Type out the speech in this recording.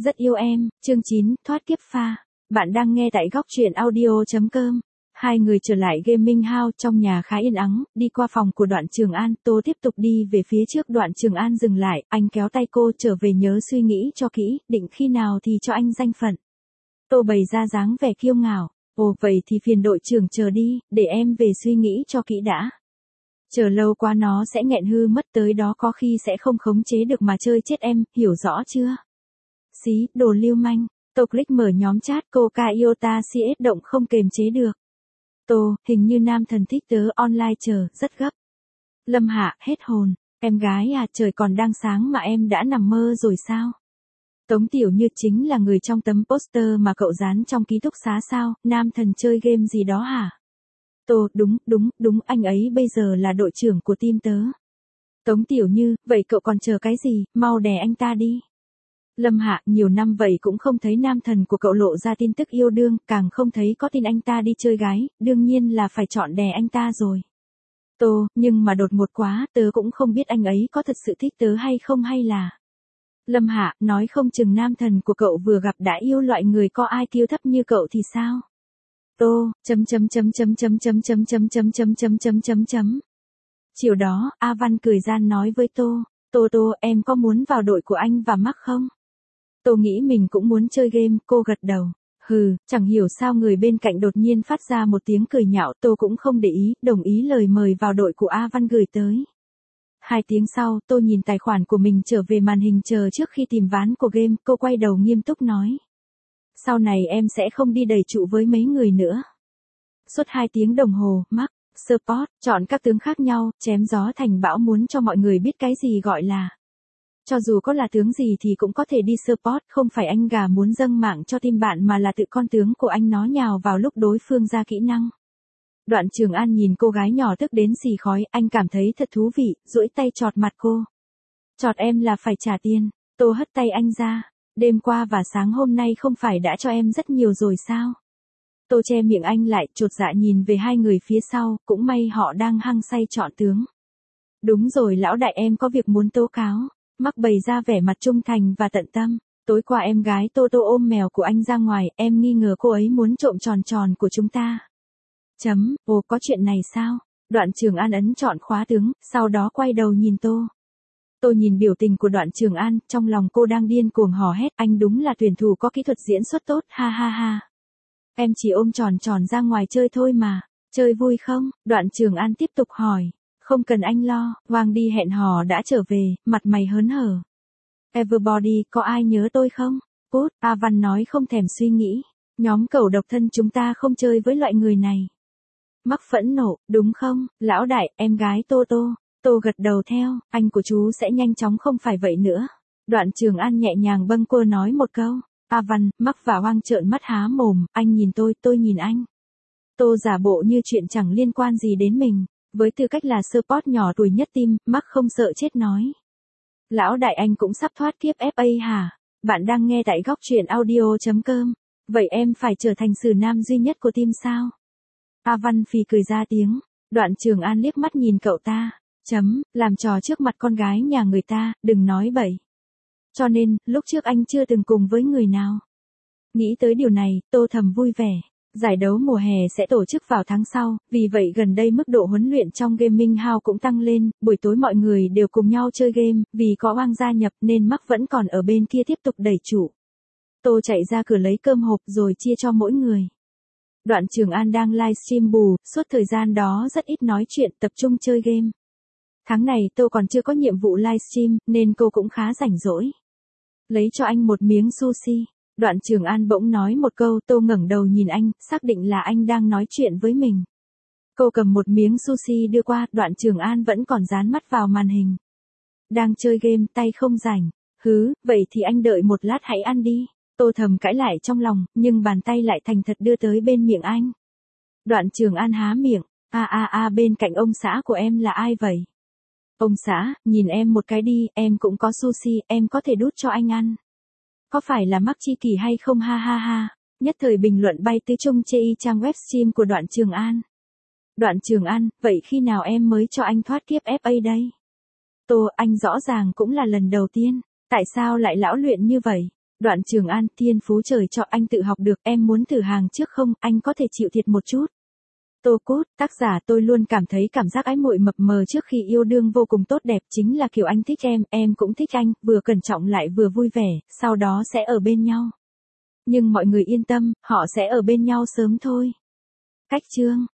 Rất yêu em, chương 9, thoát kiếp pha. Bạn đang nghe tại góc truyện audio.com. Hai người trở lại gaming house trong nhà khá yên ắng, đi qua phòng của Đoạn Trường An, Tô tiếp tục đi về phía trước. Đoạn Trường An dừng lại, anh kéo tay cô trở về nhớ suy nghĩ cho kỹ, định khi nào thì cho anh danh phận. Tô bày ra dáng vẻ kiêu ngạo, ồ vậy thì phiền đội trưởng chờ đi, để em về suy nghĩ cho kỹ đã. Chờ lâu quá nó sẽ nghẹn hư mất, tới đó có khi sẽ không khống chế được mà chơi chết em, hiểu rõ chưa? Xí, đồ lưu manh. Tô click mở nhóm chat Coca Iota CS động không kềm chế được. Tô, hình như nam thần thích tớ online chờ, rất gấp. Lâm Hạ, hết hồn. Em gái à, trời còn đang sáng mà em đã nằm mơ rồi sao? Tống Tiểu Như chính là người trong tấm poster mà cậu dán trong ký túc xá sao, nam thần chơi game gì đó hả? Tô, đúng, anh ấy bây giờ là đội trưởng của team tớ. Tống Tiểu Như, vậy cậu còn chờ cái gì, mau đè anh ta đi. Lâm Hạ, nhiều năm vậy cũng không thấy nam thần của cậu lộ ra tin tức yêu đương, càng không thấy có tin anh ta đi chơi gái, đương nhiên là phải chọn đè anh ta rồi. Tô, nhưng mà đột ngột quá, tớ cũng không biết anh ấy có thật sự thích tớ hay không hay là... Lâm Hạ, nói không chừng nam thần của cậu vừa gặp đã yêu loại người có IQ thấp như cậu thì sao? Tô, Chiều đó, A Văn cười gian nói với Tô, Tô, em có muốn vào đội của anh và Mark không? Tô nghĩ mình cũng muốn chơi game, cô gật đầu. Hừ, chẳng hiểu sao người bên cạnh đột nhiên phát ra một tiếng cười nhạo, Tô cũng không để ý, đồng ý lời mời vào đội của A Văn gửi tới. 2 tiếng sau, Tô nhìn tài khoản của mình trở về màn hình chờ trước khi tìm ván của game, cô quay đầu nghiêm túc nói. Sau này em sẽ không đi đầy trụ với mấy người nữa. Suốt 2 tiếng đồng hồ, Mark, support, chọn các tướng khác nhau, chém gió thành bão muốn cho mọi người biết cái gì gọi là. Cho dù có là tướng gì thì cũng có thể đi support, không phải anh gà muốn dâng mạng cho team bạn mà là tự con tướng của anh nó nhào vào lúc đối phương ra kỹ năng. Đoạn Trường An nhìn cô gái nhỏ tức đến xì khói, anh cảm thấy thật thú vị, duỗi tay chọt mặt cô. Chọt em là phải trả tiền. Tô hất tay anh ra. Đêm qua và sáng hôm nay không phải đã cho em rất nhiều rồi sao? Tô che miệng anh lại, chột dạ nhìn về hai người phía sau, cũng may họ đang hăng say chọn tướng. Đúng rồi lão đại, em có việc muốn tố cáo. Mark bày ra vẻ mặt trung thành và tận tâm. Tối qua em gái Tô ôm mèo của anh ra ngoài, em nghi ngờ cô ấy muốn trộm tròn của chúng ta. Ồ, có chuyện này sao? Đoạn Trường An ấn chọn khóa tướng, sau đó quay đầu nhìn Tô. Tô nhìn biểu tình của Đoạn Trường An, trong lòng cô đang điên cuồng hò hét, anh đúng là tuyển thủ có kỹ thuật diễn xuất tốt, ha ha ha. Em chỉ ôm tròn ra ngoài chơi thôi mà, chơi vui không? Đoạn Trường An tiếp tục hỏi. Không cần anh lo, Hoàng đi hẹn hò đã trở về, mặt mày hớn hở. Everybody, có ai nhớ tôi không? Cút, A Văn nói không thèm suy nghĩ. Nhóm cẩu độc thân chúng ta không chơi với loại người này. Mark phẫn nộ, đúng không, lão đại, em gái Tô. Tô gật đầu theo, anh của chú sẽ nhanh chóng không phải vậy nữa. Đoạn Trường An nhẹ nhàng bâng quơ nói một câu. A Văn, Mark và Hoang trợn mắt há mồm, anh nhìn tôi nhìn anh. Tô giả bộ như chuyện chẳng liên quan gì đến mình. Với tư cách là support nhỏ tuổi nhất team, Mark không sợ chết nói. Lão đại, anh cũng sắp thoát kiếp FA hả? Bạn đang nghe tại góc truyện audio.com. Vậy em phải trở thành sử nam duy nhất của team sao? A Văn phì cười ra tiếng. Đoạn Trường An liếc mắt nhìn cậu ta. Làm trò trước mặt con gái nhà người ta, đừng nói bậy. Cho nên, lúc trước anh chưa từng cùng với người nào. Nghĩ tới điều này, Tô thầm vui vẻ. Giải đấu mùa hè sẽ tổ chức vào tháng sau, vì vậy gần đây mức độ huấn luyện trong gaming house cũng tăng lên, buổi tối mọi người đều cùng nhau chơi game, vì có Hoang gia nhập nên Mark vẫn còn ở bên kia tiếp tục đẩy trụ. Tô chạy ra cửa lấy cơm hộp rồi chia cho mỗi người. Đoạn Trường An đang livestream bù, suốt thời gian đó rất ít nói chuyện, tập trung chơi game. Tháng này Tô còn chưa có nhiệm vụ livestream, nên cô cũng khá rảnh rỗi. Lấy cho anh một miếng sushi. Đoạn Trường An bỗng nói một câu, Tô ngẩng đầu nhìn anh, xác định là anh đang nói chuyện với mình. Cô cầm một miếng sushi đưa qua, Đoạn Trường An vẫn còn dán mắt vào màn hình. Đang chơi game, tay không rảnh. Vậy thì anh đợi một lát hãy ăn đi. Tô thầm cãi lại trong lòng, nhưng bàn tay lại thành thật đưa tới bên miệng anh. Đoạn Trường An há miệng, bên cạnh ông xã của em là ai vậy? Ông xã, nhìn em một cái đi, em cũng có sushi, em có thể đút cho anh ăn. Có phải là Mark Chi Kỳ hay không ha ha ha? Nhất thời bình luận bay tứ trung chê y trang web stream của Đoạn Trường An. Đoạn Trường An, vậy khi nào em mới cho anh thoát kiếp FA đây? Tô, anh rõ ràng cũng là lần đầu tiên, tại sao lại lão luyện như vậy? Đoạn Trường An, thiên phú trời cho anh tự học được, em muốn thử hàng trước không, anh có thể chịu thiệt một chút. Tô Cốt, tác giả tôi luôn cảm thấy cảm giác ái muội mập mờ trước khi yêu đương vô cùng tốt đẹp chính là kiểu anh thích em cũng thích anh, vừa cẩn trọng lại vừa vui vẻ, sau đó sẽ ở bên nhau. Nhưng mọi người yên tâm, họ sẽ ở bên nhau sớm thôi. Cách chương